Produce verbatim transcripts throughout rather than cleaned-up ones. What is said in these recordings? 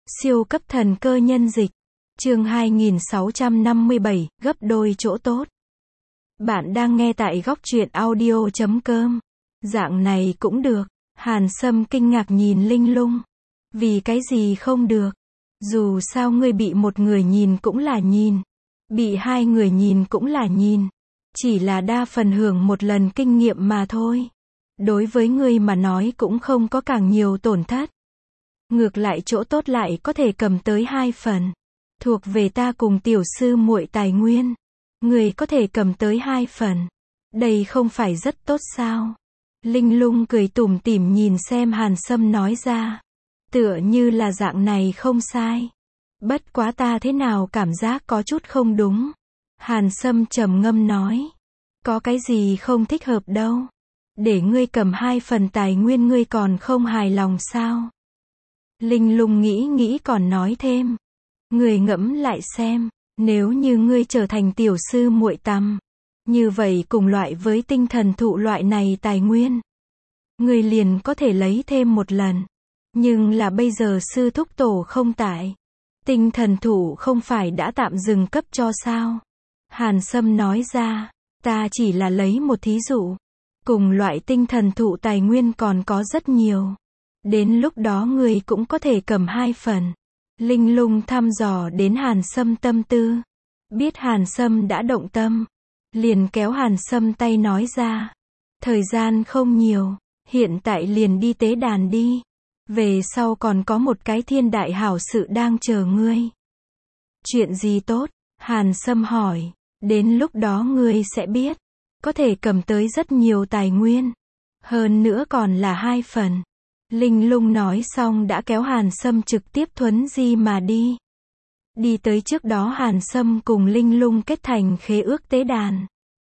Siêu cấp thần cơ nhân dịch. Chương hai nghìn sáu trăm năm mươi bảy, gấp đôi chỗ tốt. Bạn đang nghe tại góc truyện audio chấm com. Dạng này cũng được. Hàn Sâm kinh ngạc nhìn Linh Lung. Vì cái gì không được? Dù sao ngươi bị một người nhìn cũng là nhìn. Bị hai người nhìn cũng là nhìn. Chỉ là đa phần hưởng một lần kinh nghiệm mà thôi. Đối với ngươi mà nói cũng không có càng nhiều tổn thất. Ngược lại chỗ tốt lại có thể cầm tới hai phần. Thuộc về ta cùng tiểu sư muội tài nguyên. Người có thể cầm tới hai phần. Đây không phải rất tốt sao? Linh Lung cười tủm tỉm nhìn xem Hàn Sâm nói ra. Tựa như là dạng này không sai. Bất quá ta thế nào cảm giác có chút không đúng. Hàn Sâm trầm ngâm nói. Có cái gì không thích hợp đâu. Để ngươi cầm hai phần tài nguyên ngươi còn không hài lòng sao? Linh Lung nghĩ nghĩ còn nói thêm. Ngươi ngẫm lại xem, nếu như ngươi trở thành tiểu sư muội tằm, như vậy cùng loại với tinh thần thụ loại này tài nguyên, ngươi liền có thể lấy thêm một lần. Nhưng là bây giờ sư thúc tổ không tại. Tinh thần thụ không phải đã tạm dừng cấp cho sao? Hàn Sâm nói ra, ta chỉ là lấy một thí dụ. Cùng loại tinh thần thụ tài nguyên còn có rất nhiều. Đến lúc đó ngươi cũng có thể cầm hai phần. Linh Lung thăm dò đến Hàn Sâm tâm tư. Biết Hàn Sâm đã động tâm. Liền kéo Hàn Sâm tay nói ra. Thời gian không nhiều. Hiện tại liền đi tế đàn đi. Về sau còn có một cái thiên đại hảo sự đang chờ ngươi. Chuyện gì tốt? Hàn Sâm hỏi. Đến lúc đó ngươi sẽ biết. Có thể cầm tới rất nhiều tài nguyên. Hơn nữa còn là hai phần. Linh Lung nói xong đã kéo Hàn Sâm trực tiếp thuấn di mà đi. Đi tới trước đó Hàn Sâm cùng Linh Lung kết thành khế ước tế đàn.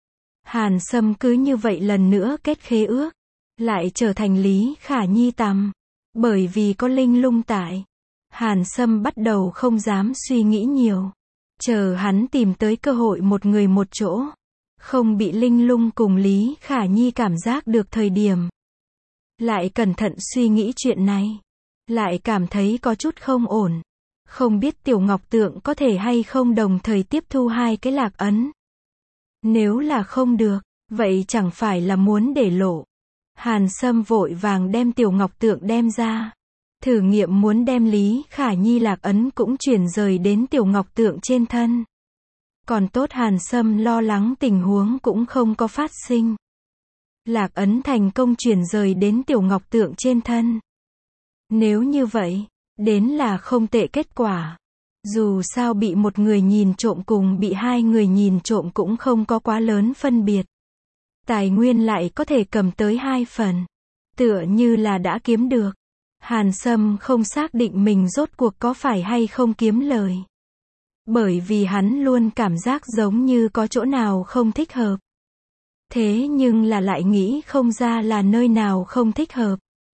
Hàn Sâm cứ như vậy lần nữa kết khế ước. Lại trở thành Lý Khả Nhi tằm. Bởi vì có Linh Lung tại. Hàn Sâm bắt đầu không dám suy nghĩ nhiều. Chờ hắn tìm tới cơ hội một người một chỗ. Không bị Linh Lung cùng Lý Khả Nhi cảm giác được thời điểm. Lại cẩn thận suy nghĩ chuyện này. Lại cảm thấy có chút không ổn. Không biết Tiểu Ngọc Tượng có thể hay không đồng thời tiếp thu hai cái lạc ấn. Nếu là không được, vậy chẳng phải là muốn để lộ. Hàn Sâm vội vàng đem Tiểu Ngọc Tượng đem ra. Thử nghiệm muốn đem Lý Khả Nhi lạc ấn cũng chuyển rời đến Tiểu Ngọc Tượng trên thân. Còn tốt Hàn Sâm lo lắng tình huống cũng không có phát sinh. Lạc ấn thành công chuyển rời đến Tiểu Ngọc Tượng trên thân. Nếu như vậy, đến là không tệ kết quả. Dù sao bị một người nhìn trộm cùng bị hai người nhìn trộm cũng không có quá lớn phân biệt. Tài nguyên lại có thể cầm tới hai phần. Tựa như là đã kiếm được. Hàn Sâm không xác định mình rốt cuộc có phải hay không kiếm lời. Bởi vì hắn luôn cảm giác giống như có chỗ nào không thích hợp. Thế nhưng là lại nghĩ không ra là nơi nào không thích hợp.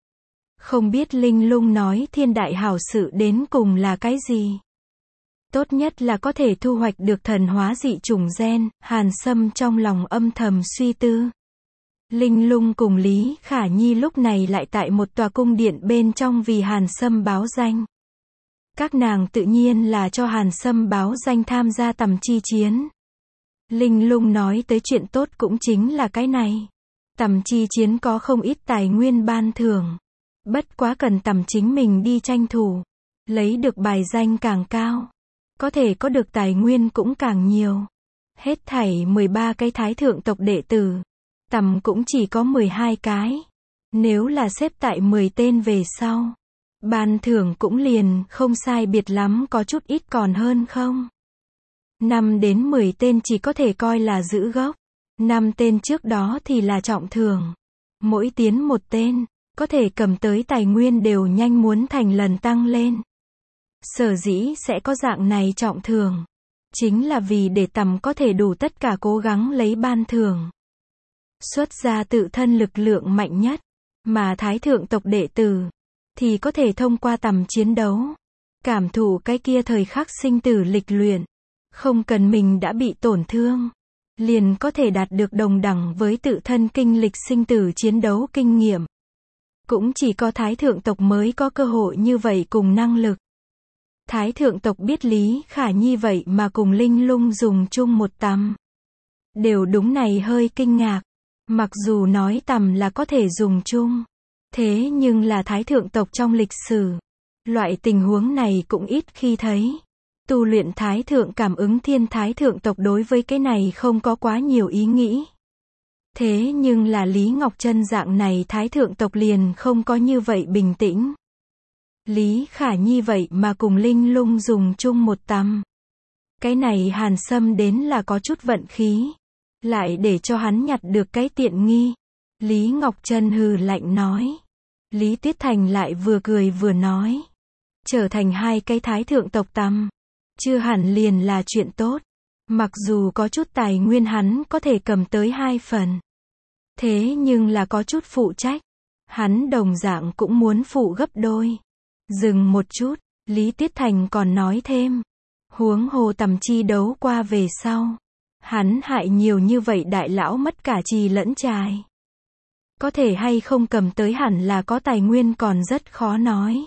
Không biết Linh Lung nói thiên đại hảo sự đến cùng là cái gì. Tốt nhất là có thể thu hoạch được thần hóa dị chủng gen. Hàn Sâm trong lòng âm thầm suy tư. Linh Lung cùng Lý Khả Nhi lúc này lại tại một tòa cung điện bên trong vì Hàn Sâm báo danh. Các nàng tự nhiên là cho Hàn Sâm báo danh tham gia tầm chi chiến. Linh Lung nói tới chuyện tốt cũng chính là cái này. Tầm chi chiến có không ít tài nguyên ban thưởng. Bất quá cần tầm chính mình đi tranh thủ. Lấy được bài danh càng cao. Có thể có được tài nguyên cũng càng nhiều. Hết thảy mười ba cái thái thượng tộc đệ tử. Tầm cũng chỉ có mười hai cái. Nếu là xếp tại mười tên về sau. Ban thưởng cũng liền không sai biệt lắm có chút ít còn hơn không. năm đến mười tên chỉ có thể coi là giữ gốc. năm tên trước đó thì là trọng thưởng. Mỗi tiến một tên, có thể cầm tới tài nguyên đều nhanh muốn thành lần tăng lên. Sở dĩ sẽ có dạng này trọng thưởng. Chính là vì để tầm có thể đủ tất cả cố gắng lấy ban thưởng. Xuất ra tự thân lực lượng mạnh nhất. Mà thái thượng tộc đệ tử thì có thể thông qua tầm chiến đấu. Cảm thụ cái kia thời khắc sinh tử lịch luyện. Không cần mình đã bị tổn thương. Liền có thể đạt được đồng đẳng với tự thân kinh lịch sinh tử chiến đấu kinh nghiệm. Cũng chỉ có thái thượng tộc mới có cơ hội như vậy cùng năng lực. Thái thượng tộc biết Lý Khả Nhi vậy mà cùng Linh Lung dùng chung một tằm. Đều đúng này hơi kinh ngạc. Mặc dù nói tằm là có thể dùng chung. Thế nhưng là Thái thượng tộc trong lịch sử. Loại tình huống này cũng ít khi thấy. Tu luyện Thái thượng cảm ứng thiên Thái thượng tộc đối với cái này không có quá nhiều ý nghĩ. Thế nhưng là Lý Ngọc Chân dạng này Thái thượng tộc liền không có như vậy bình tĩnh. Lý Khả Nhi vậy mà cùng Linh Lung dùng chung một tằm. Cái này Hàn Sâm đến là có chút vận khí. Lại để cho hắn nhặt được cái tiện nghi. Lý Ngọc Chân hừ lạnh nói. Lý Tuyết Thành lại vừa cười vừa nói. Trở thành hai cái Thái thượng tộc tằm. Chưa hẳn liền là chuyện tốt. Mặc dù có chút tài nguyên hắn có thể cầm tới hai phần. Thế nhưng là có chút phụ trách. Hắn đồng dạng cũng muốn phụ gấp đôi. Dừng một chút, Lý Tuyết Thành còn nói thêm. Huống hồ tầm chi đấu qua về sau. Hắn hại nhiều như vậy đại lão mất cả trì lẫn trài. Có thể hay không cầm tới hẳn là có tài nguyên còn rất khó nói.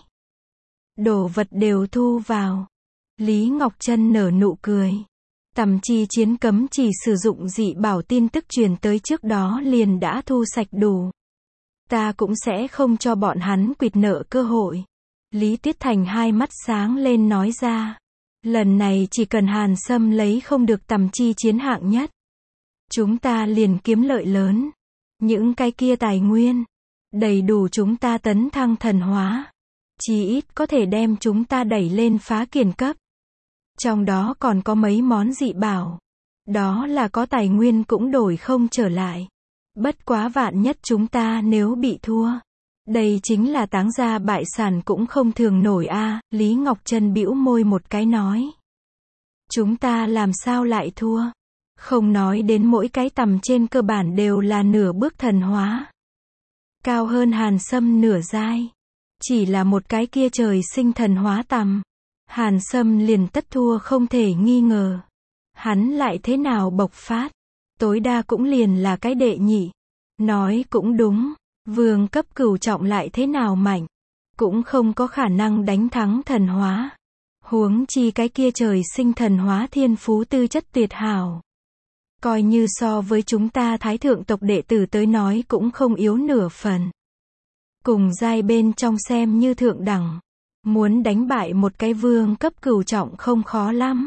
Đồ vật đều thu vào. Lý Ngọc Chân nở nụ cười. Tầm chi chiến cấm chỉ sử dụng dị bảo tin tức truyền tới trước đó liền đã thu sạch đủ. Ta cũng sẽ không cho bọn hắn quỵt nợ cơ hội. Lý Tuyết Thành hai mắt sáng lên nói ra. Lần này chỉ cần Hàn Sâm lấy không được tầm chi chiến hạng nhất. Chúng ta liền kiếm lợi lớn. Những cái kia tài nguyên. Đầy đủ chúng ta tấn thăng thần hóa. Chí ít có thể đem chúng ta đẩy lên phá kiền cấp. Trong đó còn có mấy món dị bảo. Đó là có tài nguyên cũng đổi không trở lại. Bất quá vạn nhất chúng ta nếu bị thua. Đây chính là táng gia bại sản cũng không thường nổi a. À, Lý Ngọc Chân bĩu môi một cái nói. Chúng ta làm sao lại thua? Không nói đến mỗi cái tầm trên cơ bản đều là nửa bước thần hóa. Cao hơn Hàn Sâm nửa giai. Chỉ là một cái kia trời sinh thần hóa tầm. Hàn Sâm liền tất thua không thể nghi ngờ. Hắn lại thế nào bộc phát? Tối đa cũng liền là cái đệ nhị. Nói cũng đúng. Vương cấp cửu trọng lại thế nào mạnh. Cũng không có khả năng đánh thắng thần hóa. Huống chi cái kia trời sinh thần hóa thiên phú tư chất tuyệt hảo. Coi như so với chúng ta Thái thượng tộc đệ tử tới nói cũng không yếu nửa phần. Cùng giai bên trong xem như thượng đẳng. Muốn đánh bại một cái vương cấp cửu trọng không khó lắm.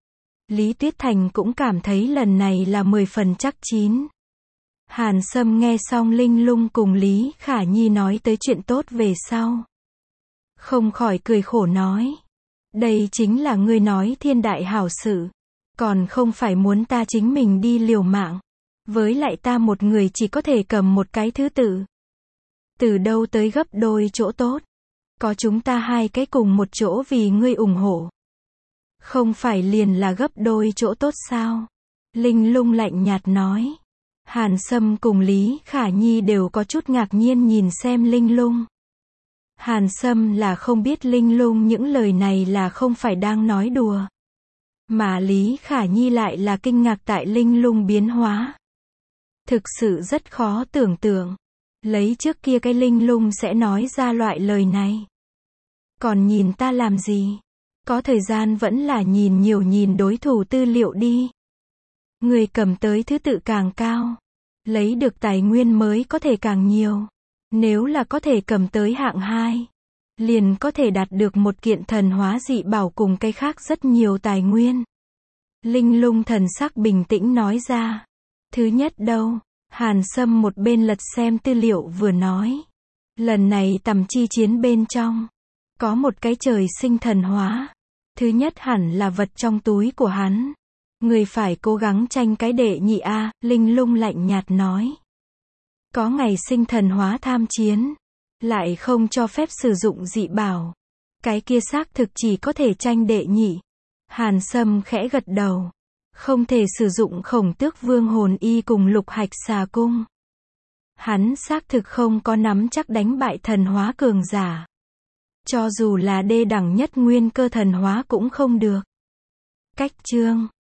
Lý Tuyết Thành cũng cảm thấy lần này là mười phần chắc chín. Hàn Sâm nghe xong Linh Lung cùng Lý Khả Nhi nói tới chuyện tốt về sau. Không khỏi cười khổ nói. Đây chính là ngươi nói thiên đại hảo sự. Còn không phải muốn ta chính mình đi liều mạng. Với lại ta một người chỉ có thể cầm một cái thứ tự. Từ đâu tới gấp đôi chỗ tốt. Có chúng ta hai cái cùng một chỗ vì ngươi ủng hộ. Không phải liền là gấp đôi chỗ tốt sao? Linh Lung lạnh nhạt nói. Hàn Sâm cùng Lý Khả Nhi đều có chút ngạc nhiên nhìn xem Linh Lung. Hàn Sâm là không biết Linh Lung những lời này là không phải đang nói đùa. Mà Lý Khả Nhi lại là kinh ngạc tại Linh Lung biến hóa. Thực sự rất khó tưởng tượng. Lấy trước kia cái Linh Lung sẽ nói ra loại lời này. Còn nhìn ta làm gì? Có thời gian vẫn là nhìn nhiều nhìn đối thủ tư liệu đi. Người cầm tới thứ tự càng cao. Lấy được tài nguyên mới có thể càng nhiều. Nếu là có thể cầm tới hạng hai. Liền có thể đạt được một kiện thần hóa dị bảo cùng cái khác rất nhiều tài nguyên. Linh Lung thần sắc bình tĩnh nói ra. Thứ nhất đâu? Hàn Sâm một bên lật xem tư liệu vừa nói. Lần này tầm chi chiến bên trong. Có một cái trời sinh thần hóa. Thứ nhất hẳn là vật trong túi của hắn. Người phải cố gắng tranh cái đệ nhị a. Linh Lung lạnh nhạt nói. Có ngày sinh thần hóa tham chiến. Lại không cho phép sử dụng dị bảo. Cái kia xác thực chỉ có thể tranh đệ nhị. Hàn Sâm khẽ gật đầu. Không thể sử dụng Khổng Tước Vương hồn y cùng Lục Hạch xà cung. Hắn xác thực không có nắm chắc đánh bại thần hóa cường giả. Cho dù là đê đẳng nhất nguyên cơ thần hóa cũng không được. Cách chương